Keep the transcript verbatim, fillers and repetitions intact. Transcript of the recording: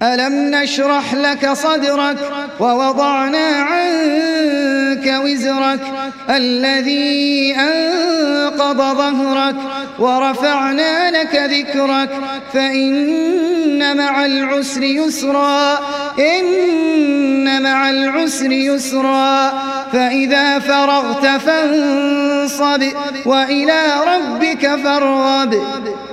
ألم نشرح لك صدرك ووضعنا عنك وزرك الذي أنقض ظهرك ورفعنا لك ذكرك فإن مع العسر يسرا إن مع العسر يسرا فإذا فرغت فانصب وإلى ربك فارغب.